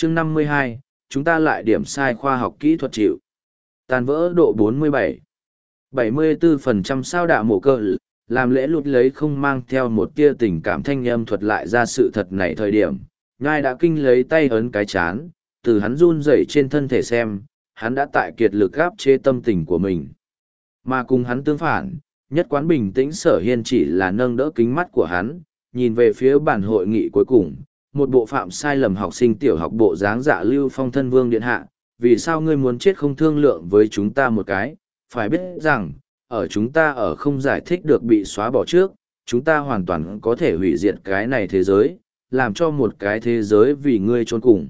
chương 52, chúng ta lại điểm sai khoa học kỹ thuật chịu. Tan vỡ độ 47. 74% sao đạ mổ cơ làm lễ lụt lấy không mang theo một tia tình cảm thanh âm thuật lại ra sự thật này thời điểm. Nhai đã kinh lấy tay ấn cái chán, từ hắn run rẩy trên thân thể xem, hắn đã tại kiệt lực gáp chế tâm tình của mình. Mà cùng hắn tương phản, nhất quán bình tĩnh Sở Hiên chỉ là nâng đỡ kính mắt của hắn, nhìn về phía bản hội nghị cuối cùng, một bộ phạm sai lầm học sinh tiểu học bộ dáng Dạ Lưu Phong thân vương điện hạ, vì sao ngươi muốn chết không thương lượng với chúng ta một cái, phải biết rằng, ở chúng ta ở không giải thích được bị xóa bỏ trước, chúng ta hoàn toàn có thể hủy diệt cái này thế giới, làm cho một cái thế giới vì ngươi chôn cùng.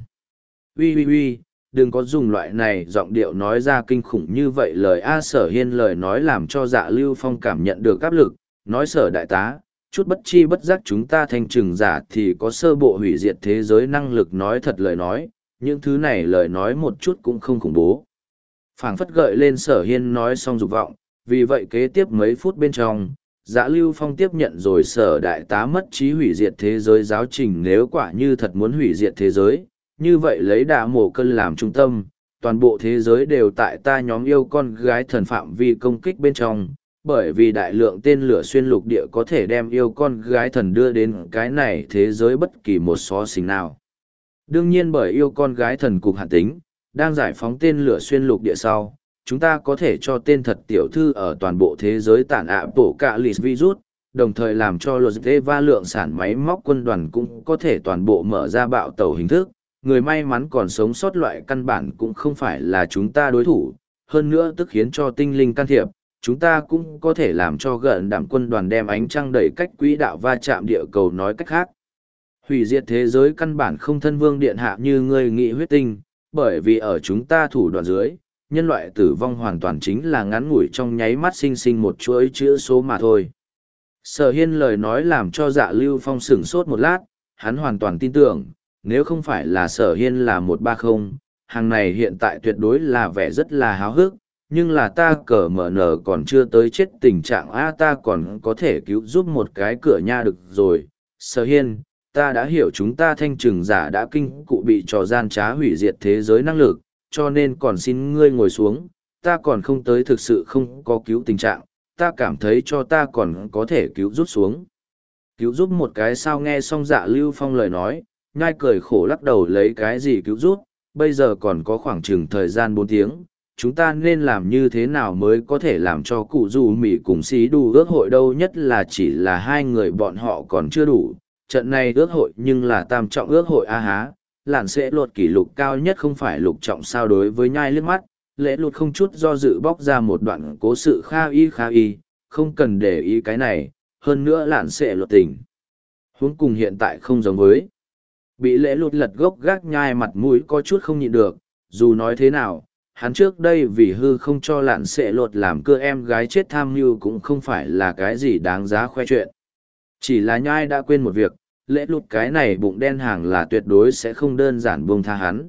Ui, đừng có dùng loại này giọng điệu nói ra kinh khủng như vậy lời A. Sở Hiên lời nói làm cho Dạ Lưu Phong cảm nhận được áp lực, nói Sở đại tá, chút bất chi bất giác chúng ta thanh trừng giả thì có sơ bộ hủy diệt thế giới năng lực nói thật lời nói, những thứ này lời nói một chút cũng không khủng bố. Phảng phất gợi lên Sở Hiên nói xong dục vọng, vì vậy kế tiếp mấy phút bên trong, Dạ Lưu Phong tiếp nhận rồi Sở đại tá mất trí hủy diệt thế giới giáo trình nếu quả như thật muốn hủy diệt thế giới, như vậy lấy đạ mổ cân làm trung tâm, toàn bộ thế giới đều tại ta nhóm yêu con gái thần phạm vi công kích bên trong, bởi vì đại lượng tên lửa xuyên lục địa có thể đem yêu con gái thần đưa đến cái này thế giới bất kỳ một xó xỉnh nào. Đương nhiên bởi yêu con gái thần cục hạn tính, đang giải phóng tên lửa xuyên lục địa sau, chúng ta có thể cho tên thật tiểu thư ở toàn bộ thế giới tản ạ bổ cả lì virus, đồng thời làm cho luật va lượng sản máy móc quân đoàn cũng có thể toàn bộ mở ra bạo tàu hình thức. Người may mắn còn sống sót loại căn bản cũng không phải là chúng ta đối thủ, hơn nữa tức khiến cho tinh linh can thiệp, chúng ta cũng có thể làm cho gần đảm quân đoàn đem ánh trăng đẩy cách quỹ đạo va chạm địa cầu nói cách khác. Hủy diệt thế giới căn bản không thân vương điện hạ như ngươi nghĩ huyết tinh, bởi vì ở chúng ta thủ đoạn dưới, nhân loại tử vong hoàn toàn chính là ngắn ngủi trong nháy mắt sinh sinh một chuỗi chữ số mà thôi. Sở Hiên lời nói làm cho Dạ Lưu Phong sửng sốt một lát, hắn hoàn toàn tin tưởng, nếu không phải là Sở Hiên là 130, hàng này hiện tại tuyệt đối là vẻ rất là háo hức, nhưng là ta cờ mở nở còn chưa tới chết tình trạng ta còn có thể cứu giúp một cái cửa nha được rồi. Sở Hiên, ta đã hiểu chúng ta thanh trừng giả đã kinh cụ bị trò gian trá hủy diệt thế giới năng lực, cho nên còn xin ngươi ngồi xuống, ta còn không tới thực sự không có cứu tình trạng, ta cảm thấy cho ta còn có thể cứu giúp xuống. Cứu giúp một cái sao nghe xong Dạ Lưu Phong lời nói, nhai cười khổ lắc đầu lấy cái gì cứu giúp, bây giờ còn có khoảng chừng thời gian 4 tiếng, chúng ta nên làm như thế nào mới có thể làm cho cụ dù mỉ cùng xí đu ước hội đâu nhất là chỉ là hai người bọn họ còn chưa đủ, trận này ước hội nhưng là tam trọng ước hội a há, làn sẽ lột kỷ lục cao nhất không phải lục trọng sao đối với nhai liếc mắt, lễ lụt không chút do dự bóc ra một đoạn cố sự kha y, không cần để ý cái này, hơn nữa làn sẽ lột tình. Huống cùng hiện tại không giống với. Bị lễ lụt lật gốc gác nhai mặt mũi có chút không nhịn được, dù nói thế nào, hắn trước đây vì hư không cho lạn sệ lột làm cưa em gái chết tham mưu cũng không phải là cái gì đáng giá khoe chuyện. Chỉ là nhai đã quên một việc, lễ lụt cái này bụng đen hàng là tuyệt đối sẽ không đơn giản buông tha hắn.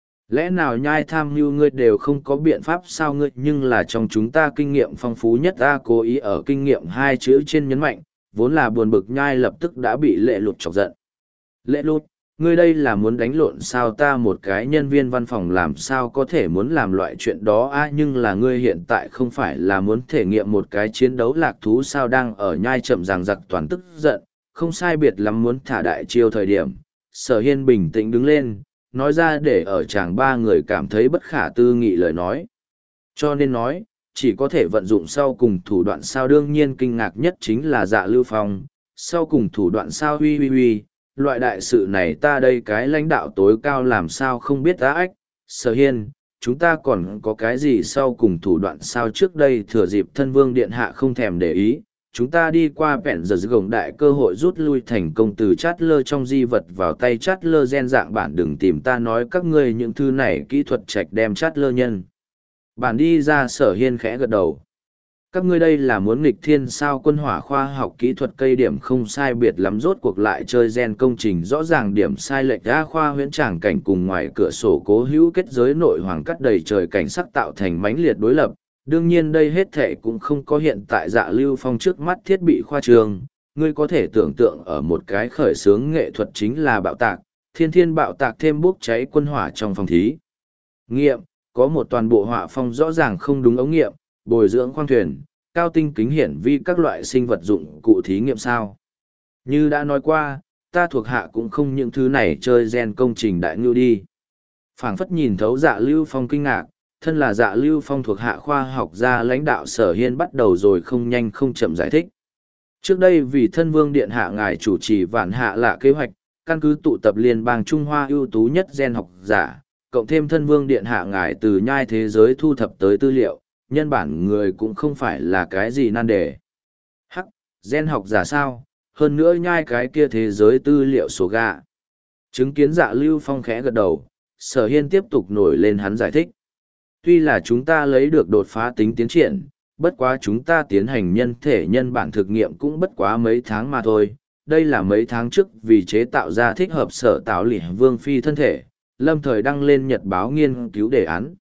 Lẽ nào nhai tham mưu ngươi đều không có biện pháp sao ngươi nhưng là trong chúng ta kinh nghiệm phong phú nhất ta cố ý ở kinh nghiệm hai chữ trên nhấn mạnh, vốn là buồn bực nhai lập tức đã bị lễ lụt chọc giận. Lễ lụt, ngươi đây là muốn đánh lộn sao ta một cái nhân viên văn phòng làm sao có thể muốn làm loại chuyện đó nhưng là ngươi hiện tại không phải là muốn thể nghiệm một cái chiến đấu lạc thú sao đang ở nhai chậm ràng giặc toàn tức giận, không sai biệt lắm muốn thả đại chiêu thời điểm. Sở Hiên bình tĩnh đứng lên, nói ra để ở chàng ba người cảm thấy bất khả tư nghị lời nói. Cho nên nói, chỉ có thể vận dụng sau cùng thủ đoạn sao đương nhiên kinh ngạc nhất chính là Dạ Lưu Phong, sau cùng thủ đoạn sao huy. Loại đại sự này ta đây cái lãnh đạo tối cao làm sao không biết ách, Sở Hiên, chúng ta còn có cái gì sau cùng thủ đoạn sao trước đây thừa dịp thân vương điện hạ không thèm để ý, chúng ta đi qua bẹn giờ gồng đại cơ hội rút lui thành công từ chát lơ trong di vật vào tay chát lơ gen dạng bản đừng tìm ta nói các ngươi những thứ này kỹ thuật trạch đem chát lơ nhân. Bản đi ra Sở Hiên khẽ gật đầu. Các ngươi đây là muốn nghịch thiên sao quân hỏa khoa học kỹ thuật cây điểm không sai biệt lắm rốt cuộc lại chơi gen công trình rõ ràng điểm sai lệch đa khoa huyễn tràng cảnh cùng ngoài cửa sổ cố hữu kết giới nội hoàng cắt đầy trời cảnh sắc tạo thành mãnh liệt đối lập. Đương nhiên đây hết thể cũng không có hiện tại Dạ Lưu Phong trước mắt thiết bị khoa trường, ngươi có thể tưởng tượng ở một cái khởi xướng nghệ thuật chính là bạo tạc, thiên thiên bạo tạc thêm bốc cháy quân hỏa trong phòng thí nghiệm, có một toàn bộ họa phong rõ ràng không đúng ống nghiệm, bồi dưỡng khoang thuyền, cao tinh kính hiển vi các loại sinh vật dụng cụ thí nghiệm sao. Như đã nói qua, ta thuộc hạ cũng không những thứ này chơi gen công trình đại ngưu đi. Phảng phất nhìn thấu Dạ Lưu Phong kinh ngạc, thân là Dạ Lưu Phong thuộc hạ khoa học gia lãnh đạo Sở Hiên bắt đầu rồi không nhanh không chậm giải thích. Trước đây vì thân vương điện hạ ngài chủ trì vạn hạ lạ kế hoạch, căn cứ tụ tập liên bang Trung Hoa ưu tú nhất gen học giả, cộng thêm thân vương điện hạ ngài từ nhai thế giới thu thập tới tư liệu, nhân bản người cũng không phải là cái gì nan đề. Hắc, gen học giả sao, hơn nữa nhai cái kia thế giới tư liệu số gạ. Chứng kiến Dạ Lưu Phong khẽ gật đầu, Sở Hiên tiếp tục nổi lên hắn giải thích. Tuy là chúng ta lấy được đột phá tính tiến triển, bất quá chúng ta tiến hành nhân thể nhân bản thực nghiệm cũng bất quá mấy tháng mà thôi. Đây là mấy tháng trước vì chế tạo ra thích hợp sở tạo lỉ vương phi thân thể, lâm thời đăng lên nhật báo nghiên cứu đề án.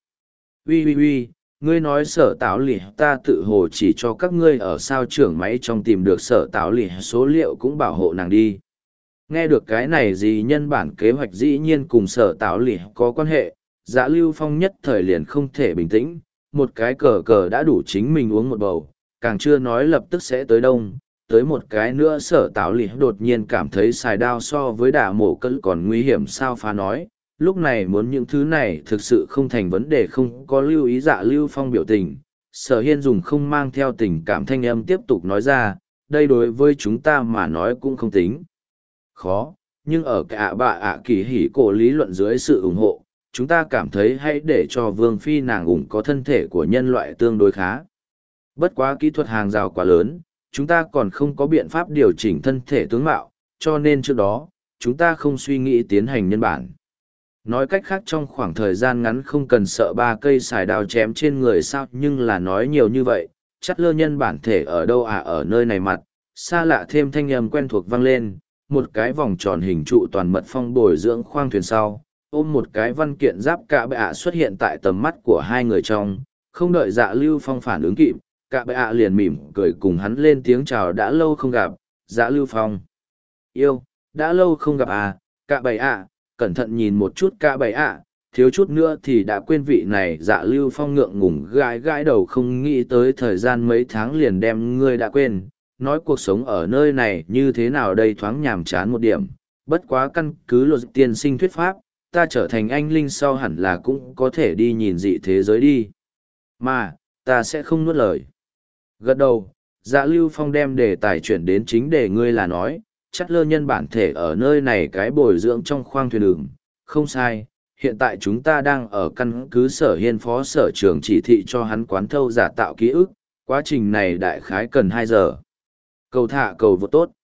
Ui, ngươi nói sở tạo lỉ ta tự hồ chỉ cho các ngươi ở sao trưởng máy trong tìm được sở tạo lỉ số liệu cũng bảo hộ nàng đi. Nghe được cái này gì nhân bản kế hoạch dĩ nhiên cùng sở tạo lỉ có quan hệ, Dạ Lưu Phong nhất thời liền không thể bình tĩnh, một cái cờ cờ đã đủ chính mình uống một bầu, càng chưa nói lập tức sẽ tới đông, tới một cái nữa sở tạo lỉ đột nhiên cảm thấy xài đao so với đả mổ cân còn nguy hiểm sao phá nói, lúc này muốn những thứ này thực sự không thành vấn đề không có lưu ý Dạ Lưu Phong biểu tình, Sở Hiên dùng không mang theo tình cảm thanh âm tiếp tục nói ra, đây đối với chúng ta mà nói cũng không tính khó, nhưng ở cả kỳ hỉ cổ lý luận dưới sự ủng hộ, chúng ta cảm thấy hãy để cho vương phi nàng ủng có thân thể của nhân loại tương đối khá. Bất quá kỹ thuật hàng rào quá lớn, chúng ta còn không có biện pháp điều chỉnh thân thể tướng mạo, cho nên trước đó, chúng ta không suy nghĩ tiến hành nhân bản. Nói cách khác trong khoảng thời gian ngắn không cần sợ 3 cây xài đao chém trên người sao, nhưng là nói nhiều như vậy, chắc lơ nhân bản thể ở đâu à, ở nơi này mặt, xa lạ thêm thanh âm quen thuộc vang lên, một cái vòng tròn hình trụ toàn mật phong bồi dưỡng khoang thuyền sau, ôm một cái văn kiện giáp cạ bệ ạ xuất hiện tại tầm mắt của hai người trong, không đợi Dạ Lưu Phong phản ứng kịp, cạ bệ ạ liền mỉm cười cùng hắn lên tiếng chào đã lâu không gặp, Dạ Lưu Phong. Yêu, đã lâu không gặp à, cạ bệ ạ, cẩn thận nhìn một chút cạ bệ ạ, thiếu chút nữa thì đã quên vị này. Dạ Lưu Phong ngượng ngùng gãi gãi đầu không nghĩ tới thời gian mấy tháng liền đem ngươi đã quên, nói cuộc sống ở nơi này như thế nào đây thoáng nhàm chán một điểm, bất quá căn cứ luật tiên sinh thuyết pháp, ta trở thành anh linh sau hẳn là cũng có thể đi nhìn dị thế giới đi. Mà, ta sẽ không nuốt lời. Gật đầu, Dạ Lưu Phong đem đề tài chuyển đến chính đề ngươi là nói, chắc lơ nhân bản thể ở nơi này cái bồi dưỡng trong khoang thuyền đường, không sai, hiện tại chúng ta đang ở căn cứ Sở Hiên phó sở trưởng chỉ thị cho hắn quán thâu giả tạo ký ức, quá trình này đại khái cần 2 giờ. Cầu thả cầu vô tốt.